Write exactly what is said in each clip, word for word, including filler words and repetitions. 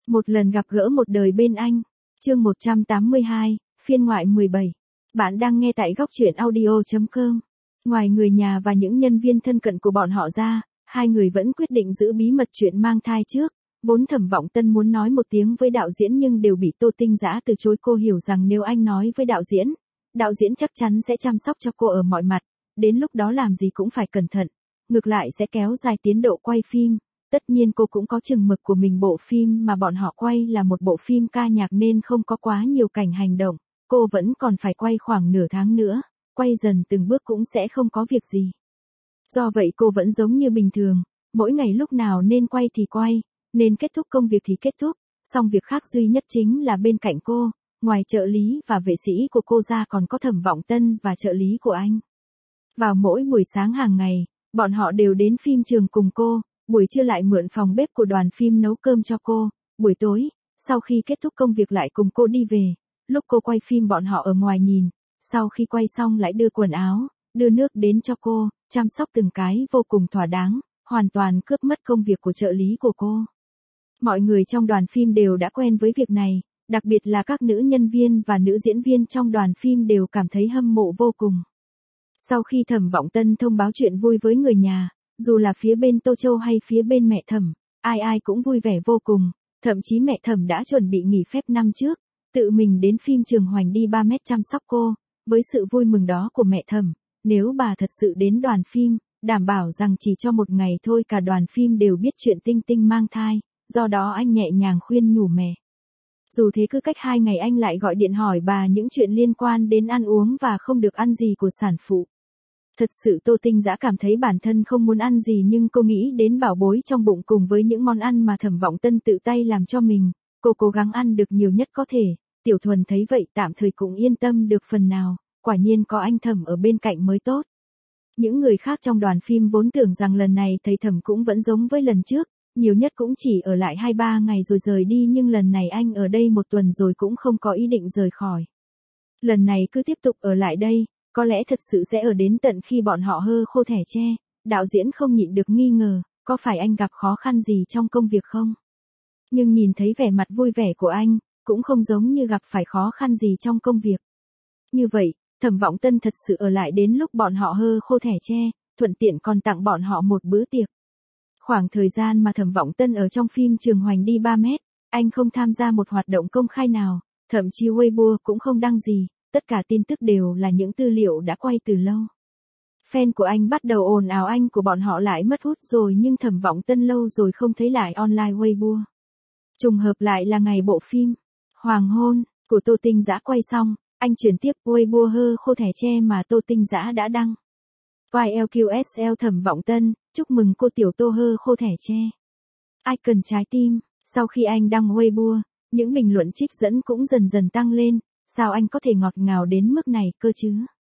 Một lần gặp gỡ một đời bên anh. Chương một trăm tám mươi hai, phiên ngoại mười bảy. Bạn đang nghe tại góc truyện audio chấm com. Ngoài người nhà và những nhân viên thân cận của bọn họ ra, hai người vẫn quyết định giữ bí mật chuyện mang thai trước. Vốn Thẩm Vọng Tân muốn nói một tiếng với đạo diễn nhưng đều bị Tô Tinh Dã từ chối. Cô hiểu rằng nếu anh nói với đạo diễn, đạo diễn chắc chắn sẽ chăm sóc cho cô ở mọi mặt, đến lúc đó làm gì cũng phải cẩn thận, ngược lại sẽ kéo dài tiến độ quay phim. Tất nhiên cô cũng có chừng mực của mình, bộ phim mà bọn họ quay là một bộ phim ca nhạc nên không có quá nhiều cảnh hành động, cô vẫn còn phải quay khoảng nửa tháng nữa, quay dần từng bước cũng sẽ không có việc gì. Do vậy cô vẫn giống như bình thường, mỗi ngày lúc nào nên quay thì quay, nên kết thúc công việc thì kết thúc, song việc khác duy nhất chính là bên cạnh cô, ngoài trợ lý và vệ sĩ của cô ra còn có Thẩm Vọng Tân và trợ lý của anh. Vào mỗi buổi sáng hàng ngày, bọn họ đều đến phim trường cùng cô. Buổi trưa lại mượn phòng bếp của đoàn phim nấu cơm cho cô, buổi tối, sau khi kết thúc công việc lại cùng cô đi về, lúc cô quay phim bọn họ ở ngoài nhìn, sau khi quay xong lại đưa quần áo, đưa nước đến cho cô, chăm sóc từng cái vô cùng thỏa đáng, hoàn toàn cướp mất công việc của trợ lý của cô. Mọi người trong đoàn phim đều đã quen với việc này, đặc biệt là các nữ nhân viên và nữ diễn viên trong đoàn phim đều cảm thấy hâm mộ vô cùng. Sau khi Thẩm Vọng Tân thông báo chuyện vui với người nhà, dù là phía bên Tô Châu hay phía bên mẹ Thẩm, ai ai cũng vui vẻ vô cùng, thậm chí mẹ Thẩm đã chuẩn bị nghỉ phép năm trước, tự mình đến phim trường Hoành đi ba mét chăm sóc cô. Với sự vui mừng đó của mẹ Thẩm, nếu bà thật sự đến đoàn phim, đảm bảo rằng chỉ cho một ngày thôi cả đoàn phim đều biết chuyện Tinh Tinh mang thai, do đó anh nhẹ nhàng khuyên nhủ mẹ. Dù thế cứ cách hai ngày anh lại gọi điện hỏi bà những chuyện liên quan đến ăn uống và không được ăn gì của sản phụ. Thật sự Tô Tinh Dã cảm thấy bản thân không muốn ăn gì nhưng cô nghĩ đến bảo bối trong bụng cùng với những món ăn mà Thẩm Vọng Tân tự tay làm cho mình, cô cố gắng ăn được nhiều nhất có thể. Tiểu Thuần thấy vậy tạm thời cũng yên tâm được phần nào, quả nhiên có anh Thẩm ở bên cạnh mới tốt. Những người khác trong đoàn phim vốn tưởng rằng lần này thầy Thẩm cũng vẫn giống với lần trước, nhiều nhất cũng chỉ ở lại hai ba ngày rồi rời đi, nhưng lần này anh ở đây một tuần rồi cũng không có ý định rời khỏi. Lần này cứ tiếp tục ở lại đây. Có lẽ thật sự sẽ ở đến tận khi bọn họ hơ khô thẻ tre. Đạo diễn không nhịn được nghi ngờ, có phải anh gặp khó khăn gì trong công việc không? Nhưng nhìn thấy vẻ mặt vui vẻ của anh, cũng không giống như gặp phải khó khăn gì trong công việc. Như vậy, Thẩm Vọng Tân thật sự ở lại đến lúc bọn họ hơ khô thẻ tre, thuận tiện còn tặng bọn họ một bữa tiệc. Khoảng thời gian mà Thẩm Vọng Tân ở trong phim trường Hoành đi ba mét, anh không tham gia một hoạt động công khai nào, thậm chí Weibo cũng không đăng gì. Tất cả tin tức đều là những tư liệu đã quay từ lâu. Fan của anh bắt đầu ồn ào anh của bọn họ lại mất hút rồi, nhưng Thẩm Vọng Tân lâu rồi không thấy lại online Weibo. Trùng hợp lại là ngày bộ phim Hoàng hôn của Tô Tinh Dã quay xong, anh chuyển tiếp Weibo hơ khô thẻ tre mà Tô Tinh Dã đã đăng. i lờ quy ét lờ Thẩm Vọng Tân, chúc mừng cô tiểu Tô hơ khô thẻ tre. Icon trái tim. Sau khi anh đăng Weibo, những bình luận trích dẫn cũng dần dần tăng lên. Sao anh có thể ngọt ngào đến mức này cơ chứ?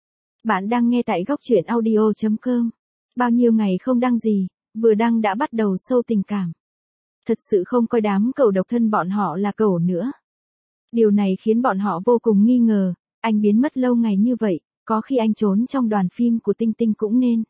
Bạn đang nghe tại góc truyện audio chấm com. Bao nhiêu ngày không đăng gì, vừa đăng đã bắt đầu sâu tình cảm. Thật sự không coi đám cẩu độc thân bọn họ là cẩu nữa. Điều này khiến bọn họ vô cùng nghi ngờ, anh biến mất lâu ngày như vậy, có khi anh trốn trong đoàn phim của Tinh Tinh cũng nên.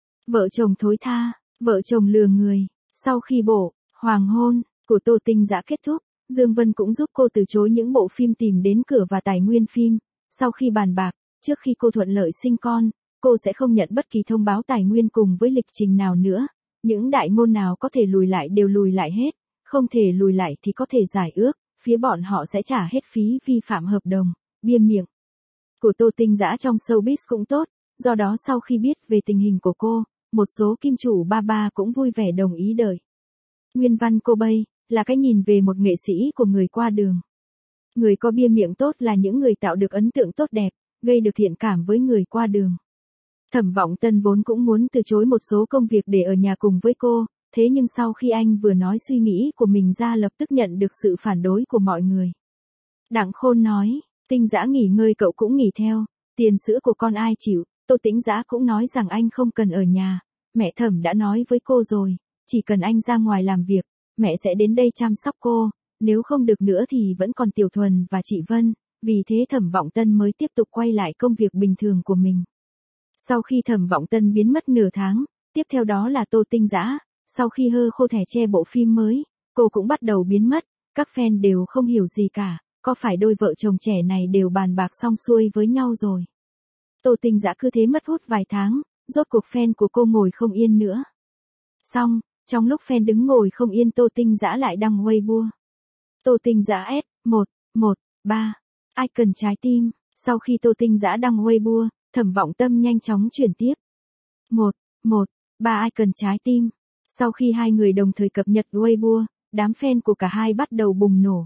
Vợ chồng thối tha, vợ chồng lừa người. Sau khi bộ Hoàng hôn của Tô Tinh Dã kết thúc, Dương Vân cũng giúp cô từ chối những bộ phim tìm đến cửa và tài nguyên phim. Sau khi bàn bạc, trước khi cô thuận lợi sinh con, cô sẽ không nhận bất kỳ thông báo tài nguyên cùng với lịch trình nào nữa. Những đại ngôn nào có thể lùi lại đều lùi lại hết, không thể lùi lại thì có thể giải ước, phía bọn họ sẽ trả hết phí vi phạm hợp đồng. Bia miệng của Tô Tinh Dã trong showbiz cũng tốt, do đó sau khi biết về tình hình của cô, một số kim chủ ba ba cũng vui vẻ đồng ý đợi. Nguyên văn cô Bay là cái nhìn về một nghệ sĩ của người qua đường. Người có bia miệng tốt là những người tạo được ấn tượng tốt đẹp, gây được thiện cảm với người qua đường. Thẩm Vọng Tân vốn cũng muốn từ chối một số công việc để ở nhà cùng với cô, thế nhưng sau khi anh vừa nói suy nghĩ của mình ra lập tức nhận được sự phản đối của mọi người. Đặng Khôn nói, Tinh Dã nghỉ ngơi cậu cũng nghỉ theo, tiền sữa của con ai chịu. Tô Tinh Dã cũng nói rằng anh không cần ở nhà, mẹ Thẩm đã nói với cô rồi, chỉ cần anh ra ngoài làm việc, mẹ sẽ đến đây chăm sóc cô, nếu không được nữa thì vẫn còn Tiểu Thuần và chị Vân, vì thế Thẩm Vọng Tân mới tiếp tục quay lại công việc bình thường của mình. Sau khi Thẩm Vọng Tân biến mất nửa tháng, tiếp theo đó là Tô Tinh Dã, sau khi hơ khô thẻ tre bộ phim mới, cô cũng bắt đầu biến mất, Các fan đều không hiểu gì cả, có phải đôi vợ chồng trẻ này đều bàn bạc xong xuôi với nhau rồi. Tô Tinh Dã cứ thế mất hút vài tháng, rốt cuộc fan của cô ngồi không yên nữa. Xong, trong lúc fan đứng ngồi không yên Tô Tinh Dã lại đăng Weibo. Tô Tinh Dã S, một, một, ba, icon trái tim. Sau khi Tô Tinh Dã đăng Weibo, Thẩm Vọng Tâm nhanh chóng chuyển tiếp. một, một, ba icon trái tim. Sau khi hai người đồng thời cập nhật Weibo, đám fan của cả hai bắt đầu bùng nổ.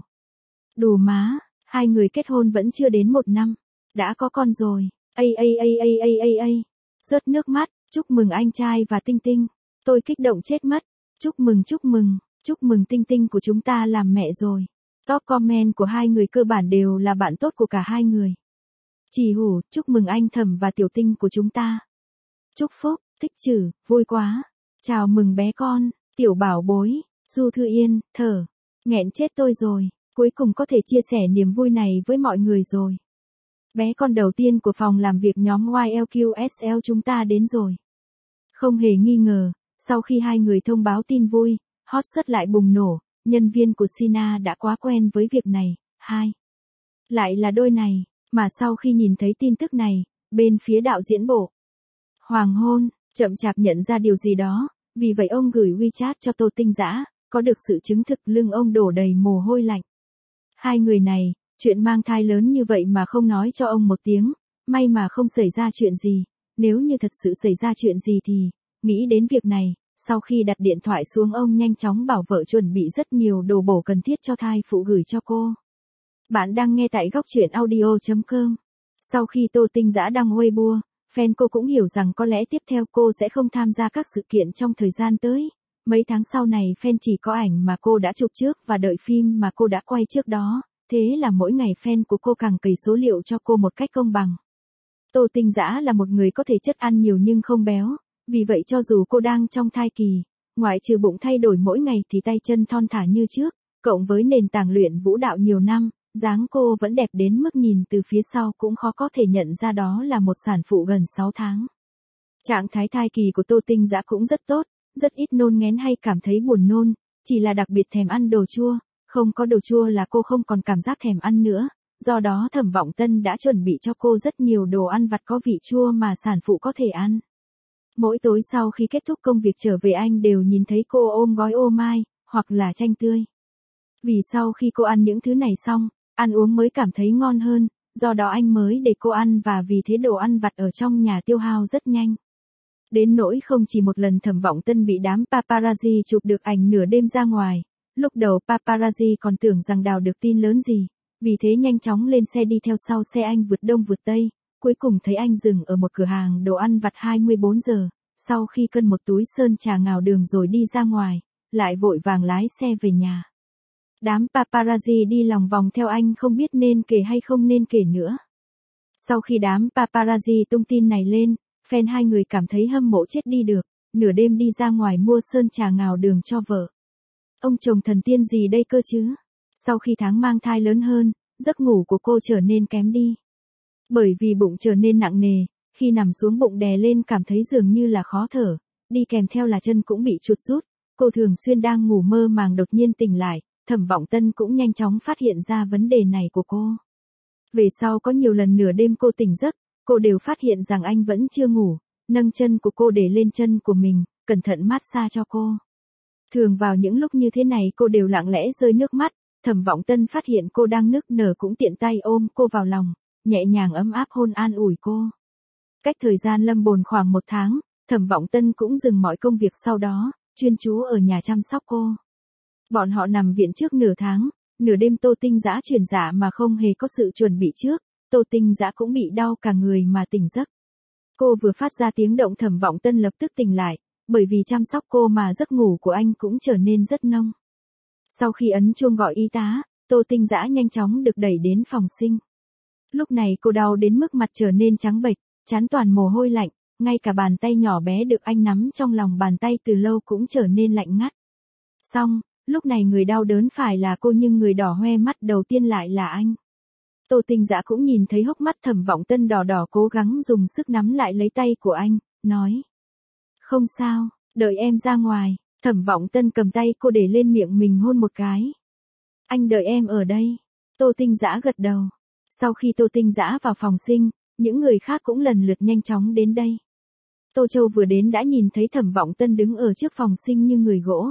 Đù má, hai người kết hôn vẫn chưa đến một năm, đã có con rồi. A a a a a a a. Rớt nước mắt, chúc mừng anh trai và Tinh Tinh. Tôi kích động chết mất. Chúc mừng chúc mừng, chúc mừng Tinh Tinh của chúng ta làm mẹ rồi. Top comment của hai người cơ bản đều là bạn tốt của cả hai người. Chỉ hủ, chúc mừng anh Thẩm và Tiểu Tinh của chúng ta. Chúc phúc, thích chử, vui quá. Chào mừng bé con, tiểu bảo bối, Du Thư Yên, thở. Nghẹn chết tôi rồi, cuối cùng có thể chia sẻ niềm vui này với mọi người rồi. Bé con đầu tiên của phòng làm việc nhóm Y L Q S L chúng ta đến rồi. Không hề nghi ngờ, sau khi hai người thông báo tin vui, hot search lại bùng nổ, nhân viên của Sina đã quá quen với việc này. Hai. Lại là đôi này, mà sau khi nhìn thấy tin tức này, bên phía đạo diễn bộ hoàng hôn, chậm chạp nhận ra điều gì đó, vì vậy ông gửi WeChat cho Tô Tinh Dã, có được sự chứng thực lưng ông đổ đầy mồ hôi lạnh. Hai người này, chuyện mang thai lớn như vậy mà không nói cho ông một tiếng, may mà không xảy ra chuyện gì, nếu như thật sự xảy ra chuyện gì thì, nghĩ đến việc này, sau khi đặt điện thoại xuống ông nhanh chóng bảo vợ chuẩn bị rất nhiều đồ bổ cần thiết cho thai phụ gửi cho cô. Bạn đang nghe tại góc truyện audio chấm com. Sau khi Tô Tinh Dã đăng Weibo, fan cô cũng hiểu rằng có lẽ tiếp theo cô sẽ không tham gia các sự kiện trong thời gian tới. Mấy tháng sau này fan chỉ có ảnh mà cô đã chụp trước và đợi phim mà cô đã quay trước đó, thế là mỗi ngày fan của cô càng cày số liệu cho cô một cách công bằng. Tô Tinh Dã là một người có thể chất ăn nhiều nhưng không béo, vì vậy cho dù cô đang trong thai kỳ, ngoại trừ bụng thay đổi mỗi ngày thì tay chân thon thả như trước, cộng với nền tảng luyện vũ đạo nhiều năm, dáng cô vẫn đẹp đến mức nhìn từ phía sau cũng khó có thể nhận ra đó là một sản phụ gần sáu tháng. Trạng thái thai kỳ của Tô Tinh Dã cũng rất tốt, rất ít nôn nghén hay cảm thấy buồn nôn, chỉ là đặc biệt thèm ăn đồ chua, không có đồ chua là cô không còn cảm giác thèm ăn nữa, do đó Thẩm Vọng Tân đã chuẩn bị cho cô rất nhiều đồ ăn vặt có vị chua mà sản phụ có thể ăn. Mỗi tối sau khi kết thúc công việc trở về anh đều nhìn thấy cô ôm gói ô mai, hoặc là chanh tươi. Vì sau khi cô ăn những thứ này xong, ăn uống mới cảm thấy ngon hơn, do đó anh mới để cô ăn và vì thế đồ ăn vặt ở trong nhà tiêu hao rất nhanh. Đến nỗi không chỉ một lần Thẩm Vọng Tân bị đám paparazzi chụp được ảnh nửa đêm ra ngoài, lúc đầu paparazzi còn tưởng rằng đào được tin lớn gì, vì thế nhanh chóng lên xe đi theo sau xe anh vượt đông vượt tây, cuối cùng thấy anh dừng ở một cửa hàng đồ ăn vặt hai mươi bốn giờ, sau khi cân một túi sơn trà ngào đường rồi đi ra ngoài, lại vội vàng lái xe về nhà. Đám paparazzi đi lòng vòng theo anh không biết nên kể hay không nên kể nữa. Sau khi đám paparazzi tung tin này lên, fan hai người cảm thấy hâm mộ chết đi được, nửa đêm đi ra ngoài mua sơn trà ngào đường cho vợ. Ông chồng thần tiên gì đây cơ chứ? Sau khi tháng mang thai lớn hơn, giấc ngủ của cô trở nên kém đi. Bởi vì bụng trở nên nặng nề, khi nằm xuống bụng đè lên cảm thấy dường như là khó thở, đi kèm theo là chân cũng bị chuột rút. Cô thường xuyên đang ngủ mơ màng đột nhiên tỉnh lại, Thẩm Vọng Tân cũng nhanh chóng phát hiện ra vấn đề này của cô. Về sau có nhiều lần nửa đêm cô tỉnh giấc, cô đều phát hiện rằng anh vẫn chưa ngủ, nâng chân của cô để lên chân của mình, cẩn thận massage cho cô. Thường vào những lúc như thế này cô đều lặng lẽ rơi nước mắt, Thẩm Vọng Tân phát hiện cô đang nức nở cũng tiện tay ôm cô vào lòng, nhẹ nhàng ấm áp hôn an ủi cô. Cách thời gian lâm bồn khoảng một tháng, Thẩm Vọng Tân cũng dừng mọi công việc sau đó, chuyên chú ở nhà chăm sóc cô. Bọn họ nằm viện trước nửa tháng, nửa đêm Tô Tinh Dã chuyển dạ mà không hề có sự chuẩn bị trước, Tô Tinh Dã cũng bị đau cả người mà tỉnh giấc. Cô vừa phát ra tiếng động Thẩm Vọng Tân lập tức tỉnh lại, bởi vì chăm sóc cô mà giấc ngủ của anh cũng trở nên rất nông. Sau khi ấn chuông gọi y tá, Tô Tinh Dã nhanh chóng được đẩy đến phòng sinh. Lúc này cô đau đến mức mặt trở nên trắng bệch, trán toàn mồ hôi lạnh, ngay cả bàn tay nhỏ bé được anh nắm trong lòng bàn tay từ lâu cũng trở nên lạnh ngắt. Xong, lúc này người đau đớn phải là cô nhưng người đỏ hoe mắt đầu tiên lại là anh. Tô Tinh Dã cũng nhìn thấy hốc mắt Thẩm Vọng Tân đỏ đỏ cố gắng dùng sức nắm lại lấy tay của anh, nói. Không sao, đợi em ra ngoài. Thẩm Vọng Tân cầm tay cô để lên miệng mình hôn một cái. Anh đợi em ở đây. Tô Tinh Dã gật đầu. Sau khi Tô Tinh Dã vào phòng sinh, những người khác cũng lần lượt nhanh chóng đến đây. Tô Châu vừa đến đã nhìn thấy Thẩm Vọng Tân đứng ở trước phòng sinh như người gỗ.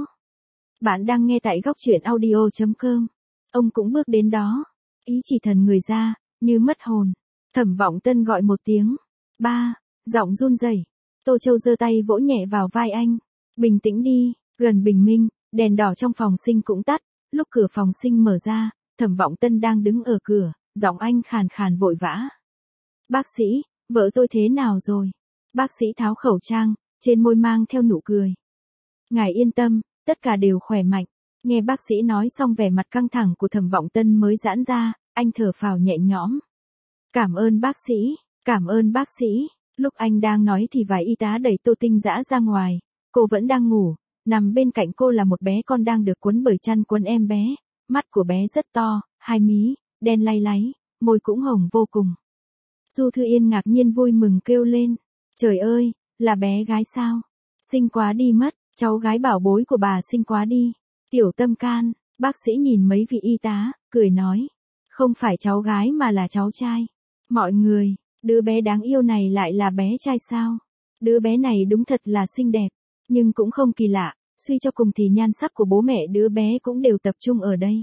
Bạn đang nghe tại góc truyện audio chấm com. Ông cũng bước đến đó. Ý chỉ thần người ra, như mất hồn. Thẩm Vọng Tân gọi một tiếng. Ba, giọng run rẩy. Tô Châu giơ tay vỗ nhẹ vào vai anh. Bình tĩnh đi, gần bình minh, đèn đỏ trong phòng sinh cũng tắt. Lúc cửa phòng sinh mở ra, Thẩm Vọng Tân đang đứng ở cửa, giọng anh khàn khàn vội vã. Bác sĩ, vợ tôi thế nào rồi? Bác sĩ tháo khẩu trang, trên môi mang theo nụ cười. Ngài yên tâm, tất cả đều khỏe mạnh. Nghe bác sĩ nói xong vẻ mặt căng thẳng của Thẩm Vọng Tân mới giãn ra, anh thở phào nhẹ nhõm. Cảm ơn bác sĩ, cảm ơn bác sĩ. Lúc anh đang nói thì vài y tá đẩy Tô Tinh Dã ra ngoài. Cô vẫn đang ngủ, nằm bên cạnh cô là một bé con đang được quấn bởi chăn quấn em bé. Mắt của bé rất to, hai mí, đen lay láy, môi cũng hồng vô cùng. Du Thư Yên ngạc nhiên vui mừng kêu lên. Trời ơi, là bé gái sao? Xinh quá đi mất, cháu gái bảo bối của bà xinh quá đi. Tiểu Tâm Can, bác sĩ nhìn mấy vị y tá, cười nói. Không phải cháu gái mà là cháu trai. Mọi người, đứa bé đáng yêu này lại là bé trai sao? Đứa bé này đúng thật là xinh đẹp, nhưng cũng không kỳ lạ, suy cho cùng thì nhan sắc của bố mẹ đứa bé cũng đều tập trung ở đây.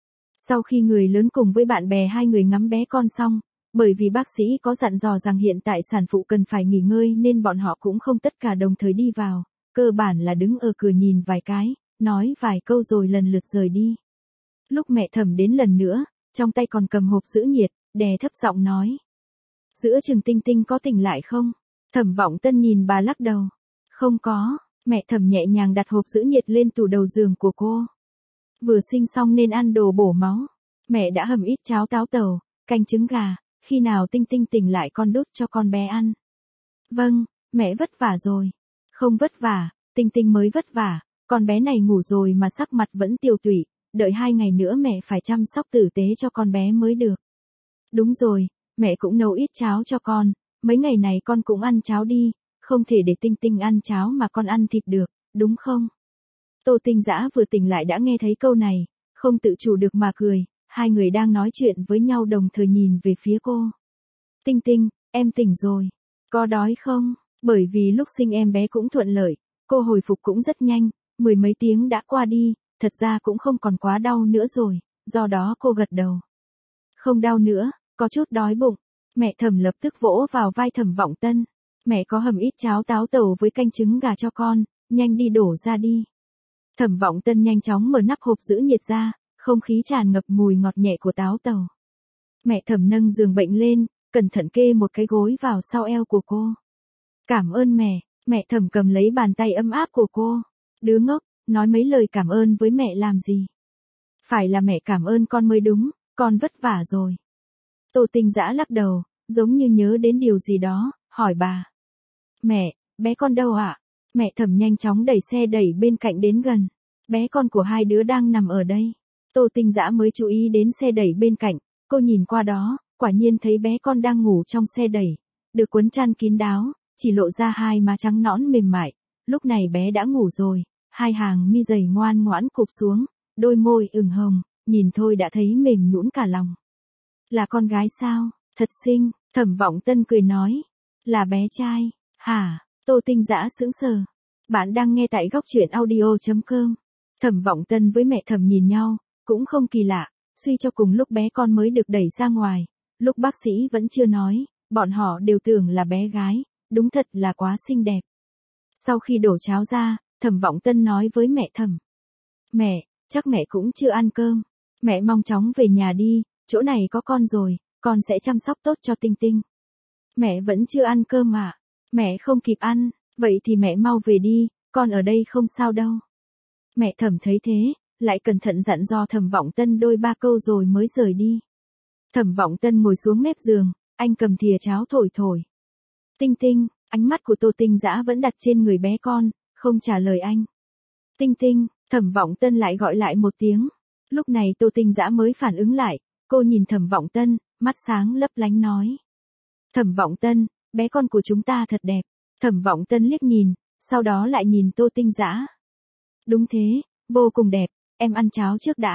Sau khi người lớn cùng với bạn bè hai người ngắm bé con xong, bởi vì bác sĩ có dặn dò rằng hiện tại sản phụ cần phải nghỉ ngơi nên bọn họ cũng không tất cả đồng thời đi vào, cơ bản là đứng ở cửa nhìn vài cái, nói vài câu rồi lần lượt rời đi. Lúc mẹ Thẩm đến lần nữa, trong tay còn cầm hộp giữ nhiệt, đè thấp giọng nói. Giữa chừng Tinh Tinh có tỉnh lại không? Thẩm Vọng Tân nhìn bà lắc đầu. Không có, mẹ Thẩm nhẹ nhàng đặt hộp giữ nhiệt lên tủ đầu giường của cô. Vừa sinh xong nên ăn đồ bổ máu. Mẹ đã hầm ít cháo táo tàu, canh trứng gà, khi nào Tinh Tinh tỉnh lại con đút cho con bé ăn. Vâng, mẹ vất vả rồi. Không vất vả, Tinh Tinh mới vất vả, con bé này ngủ rồi mà sắc mặt vẫn tiều tụy, đợi hai ngày nữa mẹ phải chăm sóc tử tế cho con bé mới được. Đúng rồi, mẹ cũng nấu ít cháo cho con, mấy ngày này con cũng ăn cháo đi, không thể để Tinh Tinh ăn cháo mà con ăn thịt được, đúng không? Tô Tinh Dã vừa tỉnh lại đã nghe thấy câu này, không tự chủ được mà cười, hai người đang nói chuyện với nhau đồng thời nhìn về phía cô. Tinh Tinh, em tỉnh rồi, có đói không? Bởi vì lúc sinh em bé cũng thuận lợi, cô hồi phục cũng rất nhanh, mười mấy tiếng đã qua đi, thật ra cũng không còn quá đau nữa rồi, do đó cô gật đầu. Không đau nữa, có chút đói bụng. Mẹ Thẩm lập tức vỗ vào vai Thẩm Vọng Tân. Mẹ có hầm ít cháo táo tàu với canh trứng gà cho con, nhanh đi đổ ra đi. Thẩm Vọng Tân nhanh chóng mở nắp hộp giữ nhiệt ra, không khí tràn ngập mùi ngọt nhẹ của táo tàu. Mẹ Thẩm nâng giường bệnh lên, cẩn thận kê một cái gối vào sau eo của cô. Cảm ơn mẹ, mẹ Thẩm cầm lấy bàn tay ấm áp của cô. Đứa ngốc, nói mấy lời cảm ơn với mẹ làm gì? Phải là mẹ cảm ơn con mới đúng, con vất vả rồi. Tô Tinh Dã lắc đầu, giống như nhớ đến điều gì đó, hỏi bà. Mẹ, bé con đâu ạ? À? Mẹ Thẩm nhanh chóng đẩy xe đẩy bên cạnh đến gần. Bé con của hai đứa đang nằm ở đây. Tô Tinh Dã mới chú ý đến xe đẩy bên cạnh, cô nhìn qua đó, quả nhiên thấy bé con đang ngủ trong xe đẩy, được quấn chăn kín đáo, chỉ lộ ra hai má trắng nõn mềm mại. Lúc này bé đã ngủ rồi, hai hàng mi dày ngoan ngoãn cụp xuống, đôi môi ửng hồng, nhìn thôi đã thấy mềm nhũn cả lòng. Là con gái sao? Thật xinh, Thẩm Vọng Tân cười nói. Là bé trai, hả? Tô Tinh Dã sững sờ. Bạn đang nghe tại góc truyện audio chấm com. Thẩm Vọng Tân với mẹ Thẩm nhìn nhau, cũng không kỳ lạ, suy cho cùng lúc bé con mới được đẩy ra ngoài, lúc bác sĩ vẫn chưa nói, bọn họ đều tưởng là bé gái, đúng thật là quá xinh đẹp. Sau khi đổ cháo ra, Thẩm Vọng Tân nói với mẹ Thẩm. Mẹ, chắc mẹ cũng chưa ăn cơm. Mẹ mau chóng về nhà đi, chỗ này có con rồi, con sẽ chăm sóc tốt cho Tinh Tinh. Mẹ vẫn chưa ăn cơm à? Mẹ không kịp ăn, vậy thì mẹ mau về đi, con ở đây không sao đâu. Mẹ Thẩm thấy thế, lại cẩn thận dặn dò Thẩm Vọng Tân đôi ba câu rồi mới rời đi. Thẩm Vọng Tân ngồi xuống mép giường, anh cầm thìa cháo thổi thổi. Tinh Tinh, ánh mắt của Tô Tinh Dã vẫn đặt trên người bé con, không trả lời anh. Tinh Tinh, Thẩm Vọng Tân lại gọi lại một tiếng. Lúc này Tô Tinh Dã mới phản ứng lại, cô nhìn Thẩm Vọng Tân, mắt sáng lấp lánh nói. Thẩm Vọng Tân, bé con của chúng ta thật đẹp. Thẩm Vọng Tân liếc nhìn, sau đó lại nhìn Tô Tinh Dã. Đúng thế, vô cùng đẹp, em ăn cháo trước đã,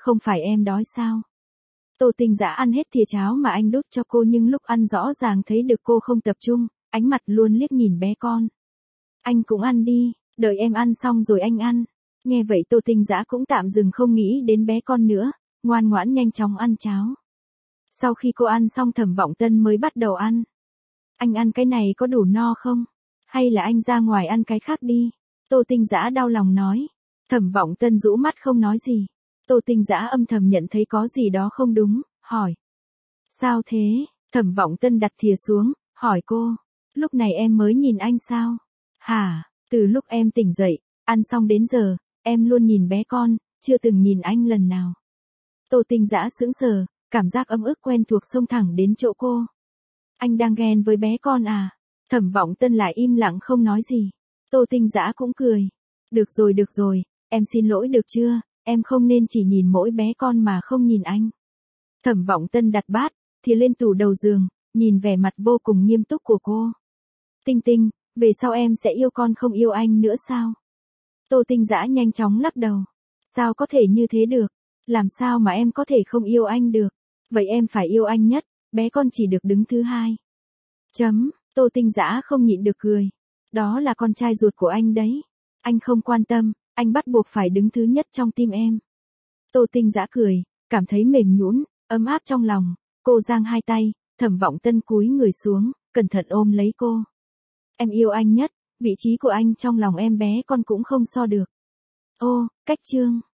không phải em đói sao? Tô Tinh Dã ăn hết thìa cháo mà anh đút cho cô nhưng lúc ăn rõ ràng thấy được cô không tập trung, ánh mặt luôn liếc nhìn bé con. Anh cũng ăn đi, đợi em ăn xong rồi anh ăn. Nghe vậy Tô Tinh Dã cũng tạm dừng không nghĩ đến bé con nữa, ngoan ngoãn nhanh chóng ăn cháo. Sau khi cô ăn xong Thẩm Vọng Tân mới bắt đầu ăn. Anh ăn cái này có đủ no không? Hay là anh ra ngoài ăn cái khác đi? Tô Tinh Dã đau lòng nói. Thẩm Vọng Tân rũ mắt không nói gì. Tô Tinh Dã âm thầm nhận thấy có gì đó không đúng, hỏi. Sao thế? Thẩm Vọng Tân đặt thìa xuống, hỏi cô. Lúc này em mới nhìn anh sao? Hả? Từ lúc em tỉnh dậy, ăn xong đến giờ, em luôn nhìn bé con, chưa từng nhìn anh lần nào. Tô Tinh Dã sững sờ, cảm giác ấm ức quen thuộc xông thẳng đến chỗ cô. Anh đang ghen với bé con à? Thẩm Vọng Tân lại im lặng không nói gì. Tô Tinh Dã cũng cười. Được rồi được rồi, em xin lỗi được chưa, em không nên chỉ nhìn mỗi bé con mà không nhìn anh. Thẩm Vọng Tân đặt bát, thì lên tủ đầu giường, nhìn vẻ mặt vô cùng nghiêm túc của cô. Tinh Tinh, về sau em sẽ yêu con không yêu anh nữa sao? Tô Tinh Dã nhanh chóng lắc đầu. Sao có thể như thế được? Làm sao mà em có thể không yêu anh được? Vậy em phải yêu anh nhất, bé con chỉ được đứng thứ hai. Chấm, Tô Tinh Dã không nhịn được cười. Đó là con trai ruột của anh đấy. Anh không quan tâm, anh bắt buộc phải đứng thứ nhất trong tim em. Tô Tinh Dã cười, cảm thấy mềm nhũn, ấm áp trong lòng. Cô giang hai tay, Thẩm Vọng Tân cúi người xuống, cẩn thận ôm lấy cô. Em yêu anh nhất, vị trí của anh trong lòng em bé con cũng không so được. Ô, cách chương.